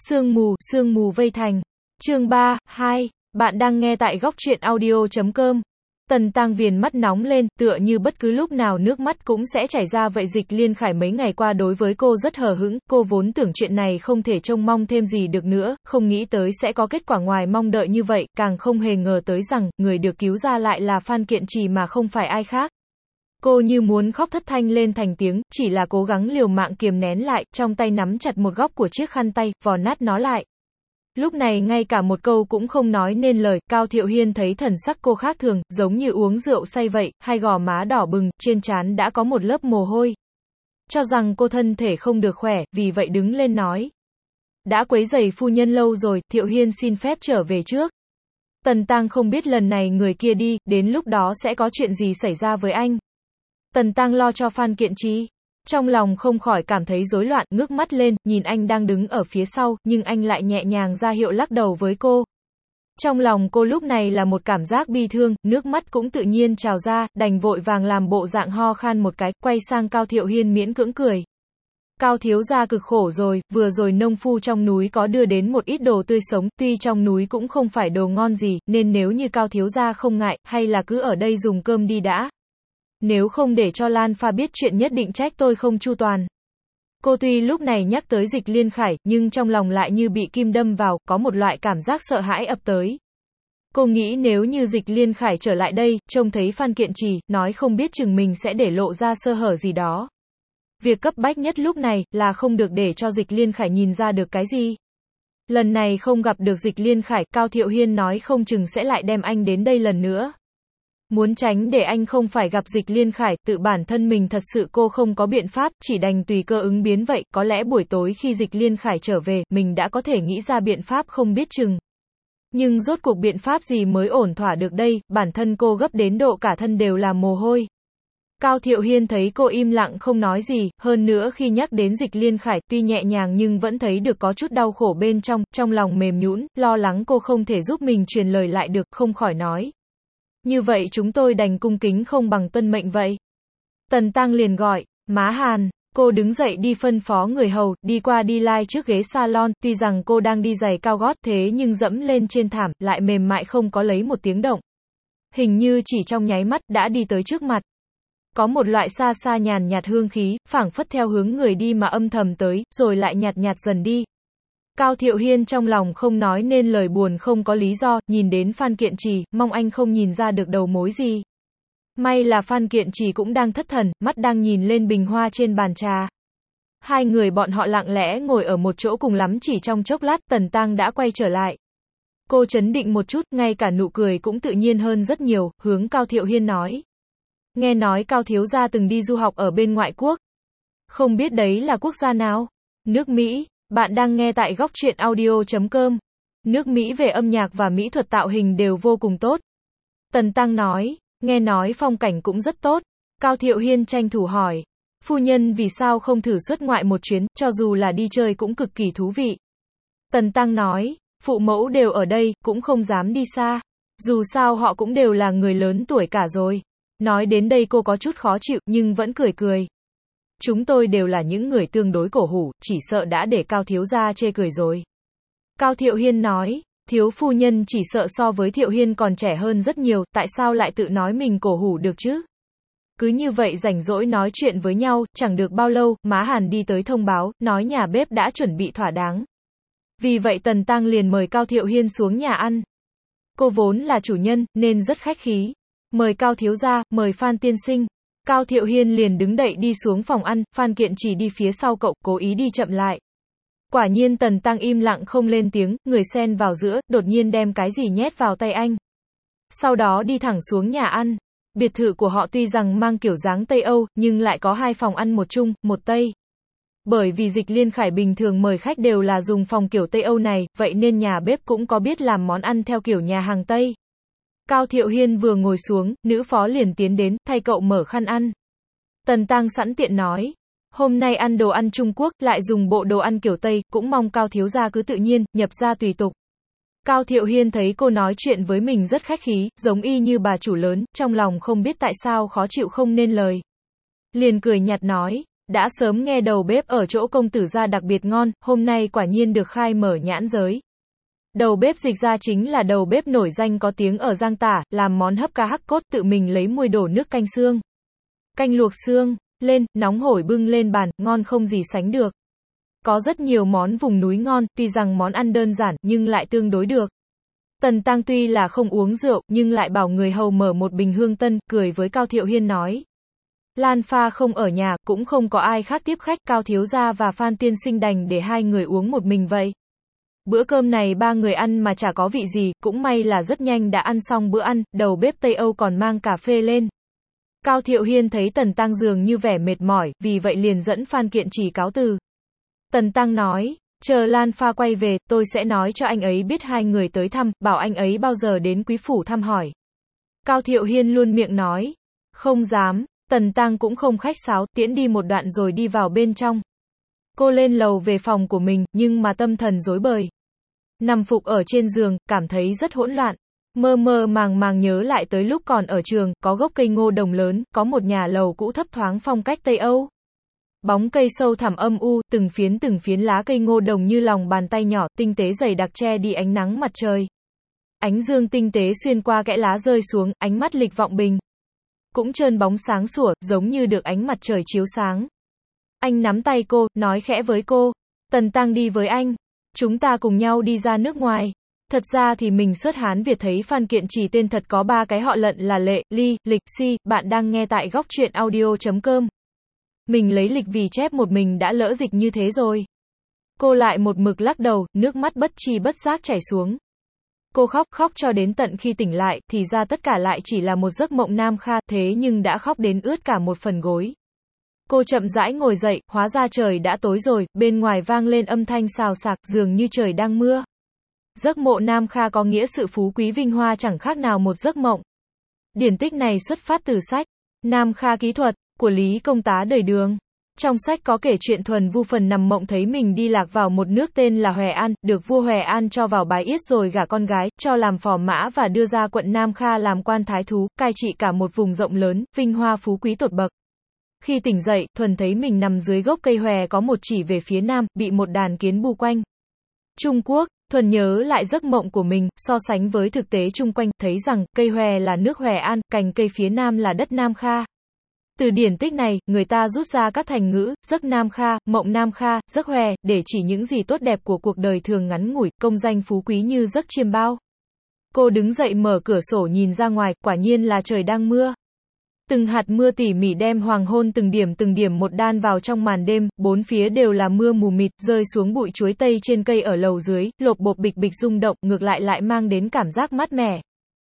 Sương mù vây thành. Chương 3, 2, bạn đang nghe tại góc truyện audio.com. Tần Tăng viền mắt nóng lên, tựa như bất cứ lúc nào nước mắt cũng sẽ chảy ra vậy. Dịch Liên Khải mấy ngày qua đối với cô rất hờ hững, cô vốn tưởng chuyện này không thể trông mong thêm gì được nữa, không nghĩ tới sẽ có kết quả ngoài mong đợi như vậy, càng không hề ngờ tới rằng, người được cứu ra lại là Phan Kiện Trì mà không phải ai khác. Cô như muốn khóc thất thanh lên thành tiếng, chỉ là cố gắng liều mạng kiềm nén lại, trong tay nắm chặt một góc của chiếc khăn tay, vò nát nó lại. Lúc này ngay cả một câu cũng không nói nên lời. Cao Thiệu Hiên thấy thần sắc cô khác thường, giống như uống rượu say vậy, hai gò má đỏ bừng, trên trán đã có một lớp mồ hôi. Cho rằng cô thân thể không được khỏe, vì vậy đứng lên nói. Đã quấy rầy phu nhân lâu rồi, Thiệu Hiên xin phép trở về trước. Tần Tăng không biết lần này người kia đi, đến lúc đó sẽ có chuyện gì xảy ra với anh. Tần Tăng lo cho Phan Kiện Trì. Trong lòng không khỏi cảm thấy rối loạn, ngước mắt lên, nhìn anh đang đứng ở phía sau, nhưng anh lại nhẹ nhàng ra hiệu lắc đầu với cô. Trong lòng cô lúc này là một cảm giác bi thương, nước mắt cũng tự nhiên trào ra, đành vội vàng làm bộ dạng ho khan một cái, quay sang Cao Thiệu Hiên miễn cưỡng cười. Cao thiếu gia cực khổ rồi, vừa rồi nông phu trong núi có đưa đến một ít đồ tươi sống, tuy trong núi cũng không phải đồ ngon gì, nên nếu như Cao thiếu gia không ngại, hay là cứ ở đây dùng cơm đi đã. Nếu không để cho Lan Pha biết chuyện nhất định trách tôi không chu toàn. Cô tuy lúc này nhắc tới Dịch Liên Khải, nhưng trong lòng lại như bị kim đâm vào, có một loại cảm giác sợ hãi ập tới. Cô nghĩ nếu như Dịch Liên Khải trở lại đây, trông thấy Phan Kiện Trì, nói không biết chừng mình sẽ để lộ ra sơ hở gì đó. Việc cấp bách nhất lúc này, là không được để cho Dịch Liên Khải nhìn ra được cái gì. Lần này không gặp được Dịch Liên Khải, Cao Thiệu Hiên nói không chừng sẽ lại đem anh đến đây lần nữa. Muốn tránh để anh không phải gặp Dịch Liên Khải, tự bản thân mình thật sự cô không có biện pháp, chỉ đành tùy cơ ứng biến vậy, có lẽ buổi tối khi Dịch Liên Khải trở về, mình đã có thể nghĩ ra biện pháp không biết chừng. Nhưng rốt cuộc biện pháp gì mới ổn thỏa được đây, bản thân cô gấp đến độ cả thân đều là mồ hôi. Cao Thiệu Hiên thấy cô im lặng không nói gì, hơn nữa khi nhắc đến Dịch Liên Khải, tuy nhẹ nhàng nhưng vẫn thấy được có chút đau khổ bên trong lòng mềm nhũn, lo lắng cô không thể giúp mình truyền lời lại được, không khỏi nói. Như vậy chúng tôi đành cung kính không bằng tuân mệnh vậy. Tần Tăng liền gọi, má Hàn, cô đứng dậy đi phân phó người hầu, đi qua đi lại trước ghế salon, tuy rằng cô đang đi giày cao gót thế nhưng dẫm lên trên thảm, lại mềm mại không có lấy một tiếng động. Hình như chỉ trong nháy mắt, đã đi tới trước mặt. Có một loại xa xa nhàn nhạt hương khí, phảng phất theo hướng người đi mà âm thầm tới, rồi lại nhạt nhạt dần đi. Cao Thiệu Hiên trong lòng không nói nên lời buồn không có lý do, nhìn đến Phan Kiện Trì, mong anh không nhìn ra được đầu mối gì. May là Phan Kiện Trì cũng đang thất thần, mắt đang nhìn lên bình hoa trên bàn trà. Hai người bọn họ lặng lẽ ngồi ở một chỗ cùng lắm chỉ trong chốc lát, Tần Tăng đã quay trở lại. Cô trấn định một chút, ngay cả nụ cười cũng tự nhiên hơn rất nhiều, hướng Cao Thiệu Hiên nói. Nghe nói Cao thiếu gia từng đi du học ở bên ngoại quốc. Không biết đấy là quốc gia nào? Nước Mỹ. Bạn đang nghe tại góc truyện audio.com. Nước Mỹ về âm nhạc và mỹ thuật tạo hình đều vô cùng tốt. Tần Tăng nói, nghe nói phong cảnh cũng rất tốt. Cao Thiệu Hiên tranh thủ hỏi, phu nhân vì sao không thử xuất ngoại một chuyến, cho dù là đi chơi cũng cực kỳ thú vị. Tần Tăng nói, phụ mẫu đều ở đây, cũng không dám đi xa. Dù sao họ cũng đều là người lớn tuổi cả rồi. Nói đến đây cô có chút khó chịu, nhưng vẫn cười cười. Chúng tôi đều là những người tương đối cổ hủ, chỉ sợ đã để Cao thiếu gia chê cười rồi. Cao Thiệu Hiên nói, thiếu phu nhân chỉ sợ so với Thiệu Hiên còn trẻ hơn rất nhiều, tại sao lại tự nói mình cổ hủ được chứ? Cứ như vậy rảnh rỗi nói chuyện với nhau, chẳng được bao lâu, má Hàn đi tới thông báo, nói nhà bếp đã chuẩn bị thỏa đáng. Vì vậy Tần Tăng liền mời Cao Thiệu Hiên xuống nhà ăn. Cô vốn là chủ nhân, nên rất khách khí. Mời Cao thiếu gia, mời Phan tiên sinh. Cao Thiệu Hiên liền đứng dậy đi xuống phòng ăn, Phan Kiện Trì đi phía sau cậu, cố ý đi chậm lại. Quả nhiên Tần Tăng im lặng không lên tiếng, người xen vào giữa, đột nhiên đem cái gì nhét vào tay anh. Sau đó đi thẳng xuống nhà ăn. Biệt thự của họ tuy rằng mang kiểu dáng Tây Âu, nhưng lại có hai phòng ăn một Trung, một Tây. Bởi vì Dịch Liên Khải bình thường mời khách đều là dùng phòng kiểu Tây Âu này, vậy nên nhà bếp cũng có biết làm món ăn theo kiểu nhà hàng Tây. Cao Thiệu Hiên vừa ngồi xuống, nữ phó liền tiến đến, thay cậu mở khăn ăn. Tần Tăng sẵn tiện nói, hôm nay ăn đồ ăn Trung Quốc, lại dùng bộ đồ ăn kiểu Tây, cũng mong Cao thiếu gia cứ tự nhiên, nhập gia tùy tục. Cao Thiệu Hiên thấy cô nói chuyện với mình rất khách khí, giống y như bà chủ lớn, trong lòng không biết tại sao khó chịu không nên lời. Liền cười nhạt nói, đã sớm nghe đầu bếp ở chỗ công tử gia đặc biệt ngon, hôm nay quả nhiên được khai mở nhãn giới. Đầu bếp Dịch Gia chính là đầu bếp nổi danh có tiếng ở Giang Tả, làm món hấp cá hắc cốt tự mình lấy muôi đổ nước canh xương. Canh luộc xương, lên, nóng hổi bưng lên bàn, ngon không gì sánh được. Có rất nhiều món vùng núi ngon, tuy rằng món ăn đơn giản, nhưng lại tương đối được. Tần Tăng tuy là không uống rượu, nhưng lại bảo người hầu mở một bình hương tân, cười với Cao Thiệu Hiên nói. Lan Pha không ở nhà, cũng không có ai khác tiếp khách, Cao Thiếu Gia và Phan Tiên Sinh đành để hai người uống một mình vậy. Bữa cơm này ba người ăn mà chả có vị gì, cũng may là rất nhanh đã ăn xong bữa ăn, đầu bếp Tây Âu còn mang cà phê lên. Cao Thiệu Hiên thấy Tần Tăng dường như vẻ mệt mỏi, vì vậy liền dẫn Phan Kiện Trì cáo từ. Tần Tăng nói, chờ Lan Pha quay về, tôi sẽ nói cho anh ấy biết hai người tới thăm, bảo anh ấy bao giờ đến quý phủ thăm hỏi. Cao Thiệu Hiên luôn miệng nói, không dám, Tần Tăng cũng không khách sáo, tiễn đi một đoạn rồi đi vào bên trong. Cô lên lầu về phòng của mình, nhưng mà tâm thần rối bời. Nằm phục ở trên giường, cảm thấy rất hỗn loạn. Mơ mơ màng màng nhớ lại tới lúc còn ở trường, có gốc cây ngô đồng lớn, có một nhà lầu cũ thấp thoáng phong cách Tây Âu. Bóng cây sâu thẳm âm u, từng phiến lá cây ngô đồng như lòng bàn tay nhỏ, tinh tế dày đặc che đi ánh nắng mặt trời. Ánh dương tinh tế xuyên qua kẽ lá rơi xuống, ánh mắt Lịch Vọng Bình cũng trơn bóng sáng sủa, giống như được ánh mặt trời chiếu sáng. Anh nắm tay cô, nói khẽ với cô, Tần Tăng đi với anh. Chúng ta cùng nhau đi ra nước ngoài. Thật ra thì mình Sớt Hán Việt thấy Phan Kiện Trì tên thật có 3 cái họ lận là Lệ, Ly, Lịch, Si, bạn đang nghe tại góc truyện audio.com. Mình lấy Lịch vì chép một mình đã lỡ dịch như thế rồi. Cô lại một mực lắc đầu, nước mắt bất tri bất giác chảy xuống. Cô khóc cho đến tận khi tỉnh lại, thì ra tất cả lại chỉ là một giấc mộng Nam Kha, thế nhưng đã khóc đến ướt cả một phần gối. Cô chậm rãi ngồi dậy, hóa ra trời đã tối rồi, bên ngoài vang lên âm thanh xào xạc, dường như trời đang mưa. Giấc mộ Nam Kha có nghĩa sự phú quý vinh hoa chẳng khác nào một giấc mộng. Điển tích này xuất phát từ sách Nam Kha Ký Thuật của Lý Công Tá đời Đường. Trong sách có kể chuyện Thuần Vu Phần nằm mộng thấy mình đi lạc vào một nước tên là Huệ An, được vua Huệ An cho vào bái yết rồi gả con gái, cho làm phò mã và đưa ra quận Nam Kha làm quan thái thú, cai trị cả một vùng rộng lớn, vinh hoa phú quý tột bậc. Khi tỉnh dậy, Thuần thấy mình nằm dưới gốc cây hòe có một chỉ về phía nam, bị một đàn kiến bu quanh. Trung Quốc, Thuần nhớ lại giấc mộng của mình, so sánh với thực tế chung quanh, thấy rằng, cây hòe là nước Huệ An, cành cây phía nam là đất Nam Kha. Từ điển tích này, người ta rút ra các thành ngữ, giấc Nam Kha, mộng Nam Kha, giấc hòe, để chỉ những gì tốt đẹp của cuộc đời thường ngắn ngủi, công danh phú quý như giấc chiêm bao. Cô đứng dậy mở cửa sổ nhìn ra ngoài, quả nhiên là trời đang mưa. Từng hạt mưa tỉ mỉ đem hoàng hôn từng điểm một đan vào trong màn đêm, bốn phía đều là mưa mù mịt, rơi xuống bụi chuối tây trên cây ở lầu dưới, lộp bộp bịch bịch rung động, ngược lại mang đến cảm giác mát mẻ.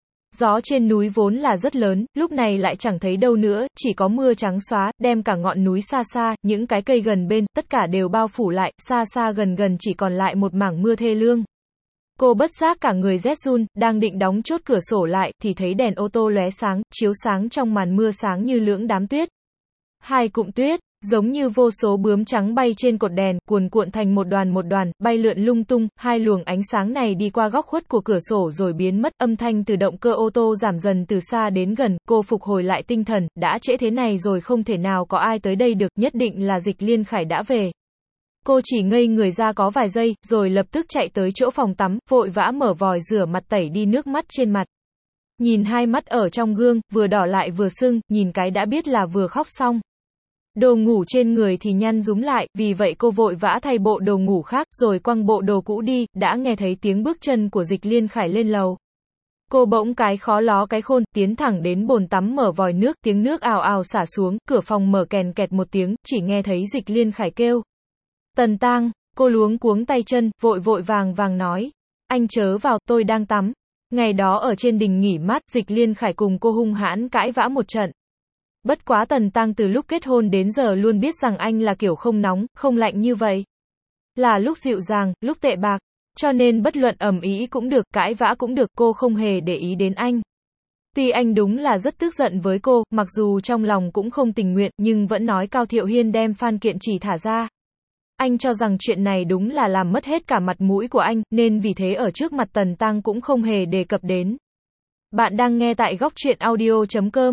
Gió trên núi vốn là rất lớn, lúc này lại chẳng thấy đâu nữa, chỉ có mưa trắng xóa, đem cả ngọn núi xa xa, những cái cây gần bên, tất cả đều bao phủ lại, xa gần chỉ còn lại một mảng mưa thê lương. Cô bất giác cả người rét run, đang định đóng chốt cửa sổ lại, thì thấy đèn ô tô lóe sáng, chiếu sáng trong màn mưa sáng như lưỡng đám tuyết. Hai cụm tuyết, giống như vô số bướm trắng bay trên cột đèn, cuồn cuộn thành một đoàn, bay lượn lung tung, hai luồng ánh sáng này đi qua góc khuất của cửa sổ rồi biến mất, âm thanh từ động cơ ô tô giảm dần từ xa đến gần, cô phục hồi lại tinh thần, đã trễ thế này rồi không thể nào có ai tới đây được, nhất định là Dịch Liên Khải đã về. Cô chỉ ngây người ra có vài giây, rồi lập tức chạy tới chỗ phòng tắm, vội vã mở vòi rửa mặt tẩy đi nước mắt trên mặt. Nhìn hai mắt ở trong gương, vừa đỏ lại vừa sưng, nhìn cái đã biết là vừa khóc xong. Đồ ngủ trên người thì nhăn rúm lại, vì vậy cô vội vã thay bộ đồ ngủ khác, rồi quăng bộ đồ cũ đi, đã nghe thấy tiếng bước chân của Dịch Liên Khải lên lầu. Cô bỗng cái khó ló cái khôn, tiến thẳng đến bồn tắm mở vòi nước, tiếng nước ào ào xả xuống, cửa phòng mở kèn kẹt một tiếng, chỉ nghe thấy Dịch Liên Khải kêu. Tần Tăng, cô luống cuống tay chân, vội vàng nói. Anh chớ vào, tôi đang tắm. Ngày đó ở trên đình nghỉ mát, Dịch Liên Khải cùng cô hung hãn cãi vã một trận. Bất quá Tần Tăng từ lúc kết hôn đến giờ luôn biết rằng anh là kiểu không nóng, không lạnh như vậy. Là lúc dịu dàng, lúc tệ bạc. Cho nên bất luận ầm ĩ cũng được, cãi vã cũng được, cô không hề để ý đến anh. Tuy anh đúng là rất tức giận với cô, mặc dù trong lòng cũng không tình nguyện, nhưng vẫn nói Cao Thiệu Hiên đem Phan Kiện Trì thả ra. Anh cho rằng chuyện này đúng là làm mất hết cả mặt mũi của anh, nên vì thế ở trước mặt Tần Tăng cũng không hề đề cập đến. Bạn đang nghe tại góc truyện audio.com.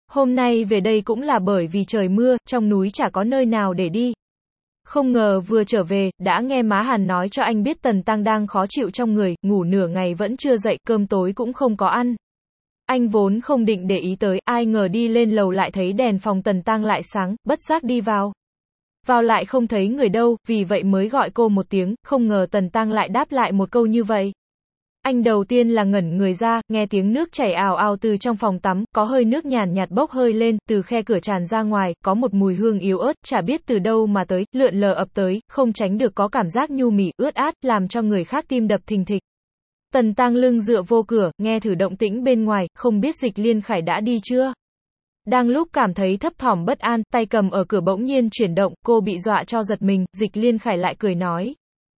Hôm nay về đây cũng là bởi vì trời mưa, trong núi chả có nơi nào để đi. Không ngờ vừa trở về, đã nghe má Hàn nói cho anh biết Tần Tăng đang khó chịu trong người, ngủ nửa ngày vẫn chưa dậy, cơm tối cũng không có ăn. Anh vốn không định để ý tới, ai ngờ đi lên lầu lại thấy đèn phòng Tần Tăng lại sáng, bất giác đi vào. Vào lại không thấy người đâu, vì vậy mới gọi cô một tiếng, không ngờ Tần Tăng lại đáp lại một câu như vậy. Anh đầu tiên là ngẩn người ra, nghe tiếng nước chảy ào ào từ trong phòng tắm, có hơi nước nhàn nhạt bốc hơi lên, từ khe cửa tràn ra ngoài, có một mùi hương yếu ớt, chả biết từ đâu mà tới, lượn lờ ập tới, không tránh được có cảm giác nhu mì, ướt át, làm cho người khác tim đập thình thịch. Tần Tăng lưng dựa vô cửa, nghe thử động tĩnh bên ngoài, không biết Dịch Liên Khải đã đi chưa? Đang lúc cảm thấy thấp thỏm bất an, tay cầm ở cửa bỗng nhiên chuyển động, cô bị dọa cho giật mình, Dịch Liên Khải lại cười nói.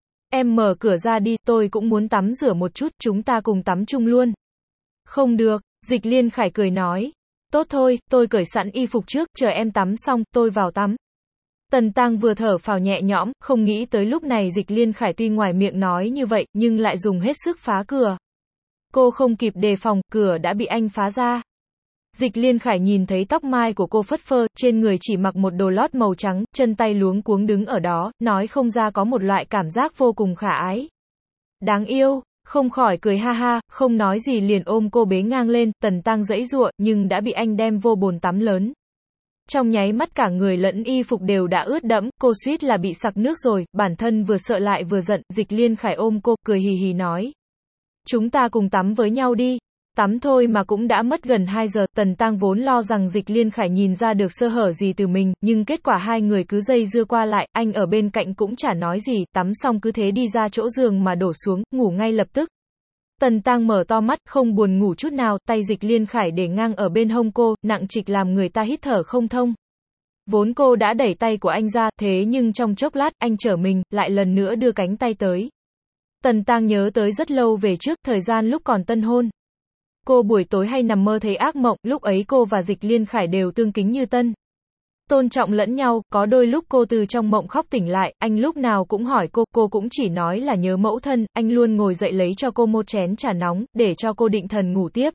Em mở cửa ra đi, tôi cũng muốn tắm rửa một chút, chúng ta cùng tắm chung luôn. Không được, Dịch Liên Khải cười nói. Tốt thôi, tôi cởi sẵn y phục trước, chờ em tắm xong, tôi vào tắm. Tần Tăng vừa thở phào nhẹ nhõm, không nghĩ tới lúc này Dịch Liên Khải tuy ngoài miệng nói như vậy, nhưng lại dùng hết sức phá cửa. Cô không kịp đề phòng, cửa đã bị anh phá ra. Dịch Liên Khải nhìn thấy tóc mai của cô phất phơ, trên người chỉ mặc một đồ lót màu trắng, chân tay luống cuống đứng ở đó, nói không ra có một loại cảm giác vô cùng khả ái. Đáng yêu, không khỏi cười ha ha, không nói gì liền ôm cô bế ngang lên, Tần Tăng giãy giụa, nhưng đã bị anh đem vô bồn tắm lớn. Trong nháy mắt cả người lẫn y phục đều đã ướt đẫm, cô suýt là bị sặc nước rồi, bản thân vừa sợ lại vừa giận, Dịch Liên Khải ôm cô, cười hì hì nói. Chúng ta cùng tắm với nhau đi. Tắm thôi mà cũng đã mất gần 2 giờ, Tần Tăng vốn lo rằng Dịch Liên Khải nhìn ra được sơ hở gì từ mình, nhưng kết quả hai người cứ dây dưa qua lại, anh ở bên cạnh cũng chả nói gì, tắm xong cứ thế đi ra chỗ giường mà đổ xuống, ngủ ngay lập tức. Tần Tăng mở to mắt, không buồn ngủ chút nào, tay Dịch Liên Khải để ngang ở bên hông cô, nặng trịch làm người ta hít thở không thông. Vốn cô đã đẩy tay của anh ra, thế nhưng trong chốc lát, anh trở mình, lại lần nữa đưa cánh tay tới. Tần Tăng nhớ tới rất lâu về trước, thời gian lúc còn tân hôn. Cô buổi tối hay nằm mơ thấy ác mộng, lúc ấy cô và Dịch Liên Khải đều tương kính như tân. Tôn trọng lẫn nhau, có đôi lúc cô từ trong mộng khóc tỉnh lại, anh lúc nào cũng hỏi cô cũng chỉ nói là nhớ mẫu thân, anh luôn ngồi dậy lấy cho cô một chén trà nóng, để cho cô định thần ngủ tiếp.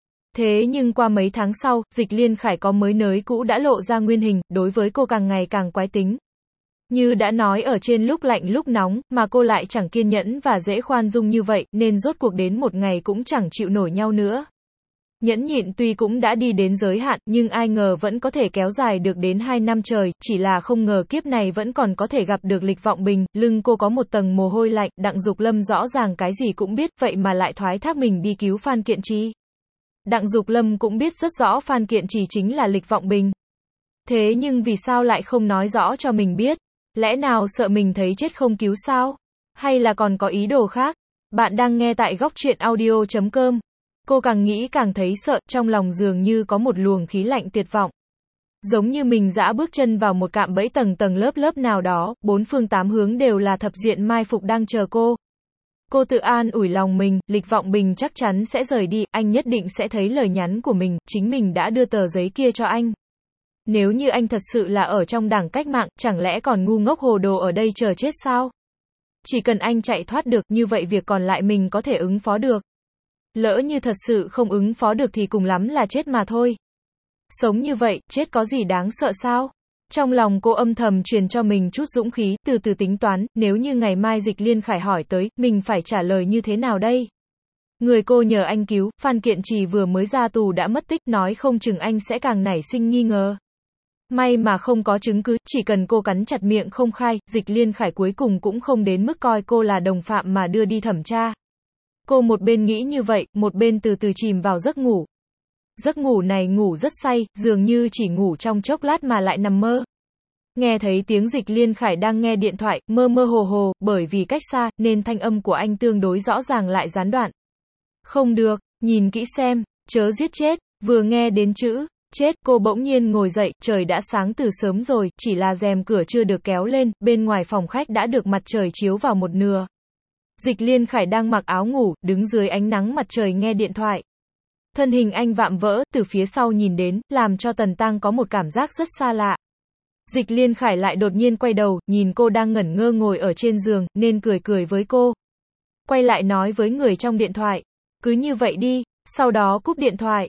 Thế nhưng qua mấy tháng sau, Dịch Liên Khải có mới nới cũ đã lộ ra nguyên hình, đối với cô càng ngày càng quái tính. Như đã nói ở trên lúc lạnh lúc nóng, mà cô lại chẳng kiên nhẫn và dễ khoan dung như vậy, nên rốt cuộc đến một ngày cũng chẳng chịu nổi nhau nữa. Nhẫn nhịn tuy cũng đã đi đến giới hạn, nhưng ai ngờ vẫn có thể kéo dài được đến 2 năm trời, chỉ là không ngờ kiếp này vẫn còn có thể gặp được Lịch Vọng Bình, lưng cô có một tầng mồ hôi lạnh, Đặng Dục Lâm rõ ràng cái gì cũng biết, vậy mà lại thoái thác mình đi cứu Phan Kiện Trì. Đặng Dục Lâm cũng biết rất rõ Phan Kiện Trì chính là Lịch Vọng Bình. Thế nhưng vì sao lại không nói rõ cho mình biết? Lẽ nào sợ mình thấy chết không cứu sao? Hay là còn có ý đồ khác? Bạn đang nghe tại góc truyện audio.com. Cô càng nghĩ càng thấy sợ, trong lòng dường như có một luồng khí lạnh tuyệt vọng. Giống như mình dã bước chân vào một cạm bẫy tầng tầng lớp lớp nào đó, bốn phương tám hướng đều là thập diện mai phục đang chờ cô. Cô tự an ủi lòng mình, Lịch Vọng Bình chắc chắn sẽ rời đi, anh nhất định sẽ thấy lời nhắn của mình, chính mình đã đưa tờ giấy kia cho anh. Nếu như anh thật sự là ở trong Đảng Cách Mạng, chẳng lẽ còn ngu ngốc hồ đồ ở đây chờ chết sao? Chỉ cần anh chạy thoát được, như vậy việc còn lại mình có thể ứng phó được. Lỡ như thật sự không ứng phó được thì cùng lắm là chết mà thôi. Sống như vậy, chết có gì đáng sợ sao? Trong lòng cô âm thầm truyền cho mình chút dũng khí, từ từ tính toán, nếu như ngày mai Dịch Liên Khải hỏi tới, mình phải trả lời như thế nào đây? Người cô nhờ anh cứu, Phan Kiện Trì vừa mới ra tù đã mất tích, nói không chừng anh sẽ càng nảy sinh nghi ngờ. May mà không có chứng cứ, chỉ cần cô cắn chặt miệng không khai, Dịch Liên Khải cuối cùng cũng không đến mức coi cô là đồng phạm mà đưa đi thẩm tra. Cô một bên nghĩ như vậy, một bên từ từ chìm vào giấc ngủ. Giấc ngủ này ngủ rất say, dường như chỉ ngủ trong chốc lát mà lại nằm mơ. Nghe thấy tiếng Dịch Liên Khải đang nghe điện thoại, mơ mơ hồ hồ, bởi vì cách xa, nên thanh âm của anh tương đối rõ ràng lại gián đoạn. Không được, nhìn kỹ xem, chớ giết chết, vừa nghe đến chữ chết, cô bỗng nhiên ngồi dậy, trời đã sáng từ sớm rồi, chỉ là rèm cửa chưa được kéo lên, bên ngoài phòng khách đã được mặt trời chiếu vào một nửa. Dịch Liên Khải đang mặc áo ngủ, đứng dưới ánh nắng mặt trời nghe điện thoại. Thân hình anh vạm vỡ, từ phía sau nhìn đến, làm cho Tần Tăng có một cảm giác rất xa lạ. Dịch Liên Khải lại đột nhiên quay đầu, nhìn cô đang ngẩn ngơ ngồi ở trên giường, nên cười cười với cô. Quay lại nói với người trong điện thoại, cứ như vậy đi, sau đó cúp điện thoại.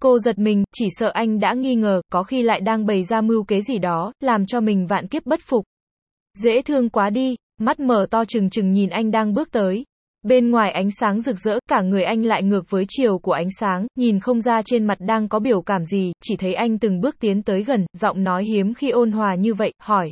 Cô giật mình, chỉ sợ anh đã nghi ngờ, có khi lại đang bày ra mưu kế gì đó, làm cho mình vạn kiếp bất phục. Dễ thương quá đi, mắt mở to trừng trừng nhìn anh đang bước tới. Bên ngoài ánh sáng rực rỡ, cả người anh lại ngược với chiều của ánh sáng, nhìn không ra trên mặt đang có biểu cảm gì, chỉ thấy anh từng bước tiến tới gần, giọng nói hiếm khi ôn hòa như vậy, hỏi.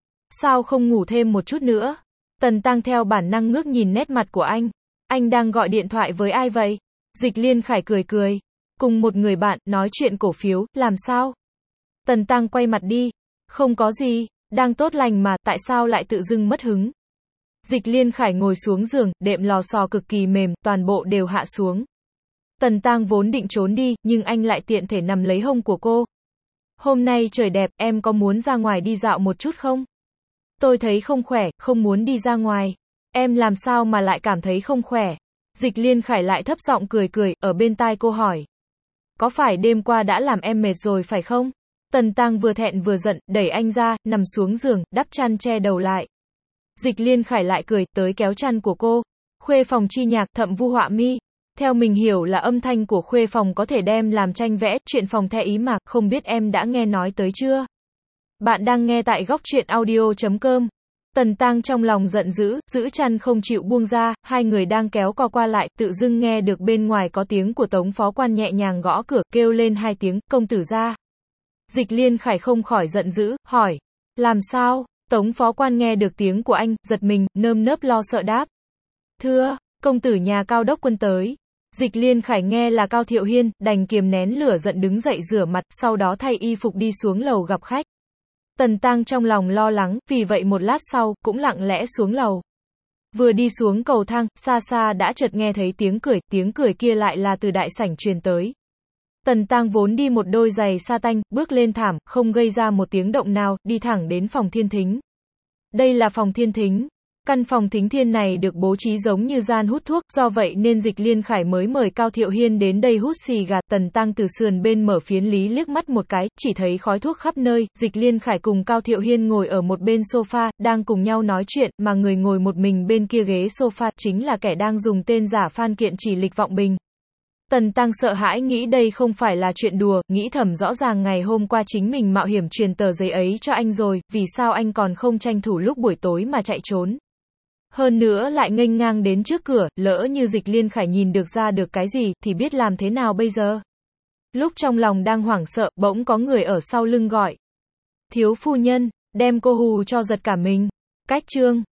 Sao không ngủ thêm một chút nữa? Tần Tăng theo bản năng ngước nhìn nét mặt của anh. Anh đang gọi điện thoại với ai vậy? Dịch Liên Khải cười cười. Cùng một người bạn, nói chuyện cổ phiếu, làm sao? Tần Tăng quay mặt đi. Không có gì, đang tốt lành mà, tại sao lại tự dưng mất hứng? Dịch Liên Khải ngồi xuống giường, đệm lò xo cực kỳ mềm, toàn bộ đều hạ xuống. Tần Tăng vốn định trốn đi, nhưng anh lại tiện thể nằm lấy hông của cô. Hôm nay trời đẹp, em có muốn ra ngoài đi dạo một chút không? Tôi thấy không khỏe, không muốn đi ra ngoài. Em làm sao mà lại cảm thấy không khỏe? Dịch Liên Khải lại thấp giọng cười cười, ở bên tai cô hỏi. Có phải đêm qua đã làm em mệt rồi phải không? Tần Tăng vừa thẹn vừa giận, đẩy anh ra, nằm xuống giường, đắp chăn che đầu lại. Dịch Liên Khải lại cười, tới kéo chăn của cô. Khuê phòng chi nhạc, thậm vu họa mi. Theo mình hiểu là âm thanh của khuê phòng có thể đem làm tranh vẽ, chuyện phòng the ý mà, không biết em đã nghe nói tới chưa? Bạn đang nghe tại góc truyện audio.com. Tần Tăng trong lòng giận dữ, giữ chăn không chịu buông ra, hai người đang kéo co qua lại, tự dưng nghe được bên ngoài có tiếng của Tống phó quan nhẹ nhàng gõ cửa, kêu lên hai tiếng, công tử ra. Dịch Liên Khải không khỏi giận dữ, hỏi. Làm sao? Tống phó quan nghe được tiếng của anh, giật mình, nơm nớp lo sợ đáp. Thưa, công tử nhà Cao đốc quân tới. Dịch Liên Khải nghe là Cao Thiệu Hiên, đành kiềm nén lửa giận đứng dậy rửa mặt, sau đó thay y phục đi xuống lầu gặp khách. Tần Tăng trong lòng lo lắng, vì vậy một lát sau, cũng lặng lẽ xuống lầu. Vừa đi xuống cầu thang, xa xa đã chợt nghe thấy tiếng cười kia lại là từ đại sảnh truyền tới. Tần Tăng vốn đi một đôi giày sa tanh, bước lên thảm, không gây ra một tiếng động nào, đi thẳng đến phòng thiên thính. Đây là phòng thiên thính. Căn phòng thính thiên này được bố trí giống như gian hút thuốc, do vậy nên Dịch Liên Khải mới mời Cao Thiệu Hiên đến đây hút xì gà. Tần Tăng từ sườn bên mở phiến lý liếc mắt một cái, chỉ thấy khói thuốc khắp nơi. Dịch Liên Khải cùng Cao Thiệu Hiên ngồi ở một bên sofa, đang cùng nhau nói chuyện, mà người ngồi một mình bên kia ghế sofa chính là kẻ đang dùng tên giả Phan Kiện Chỉ Lịch Vọng Bình. Tần Tăng sợ hãi nghĩ đây không phải là chuyện đùa, nghĩ thầm rõ ràng ngày hôm qua chính mình mạo hiểm truyền tờ giấy ấy cho anh rồi, vì sao anh còn không tranh thủ lúc buổi tối mà chạy trốn. Hơn nữa lại nghênh ngang đến trước cửa, lỡ như Dịch Liên Khải nhìn được ra được cái gì, thì biết làm thế nào bây giờ. Lúc trong lòng đang hoảng sợ, bỗng có người ở sau lưng gọi. Thiếu phu nhân, đem cô hù cho giật cả mình. Cách chương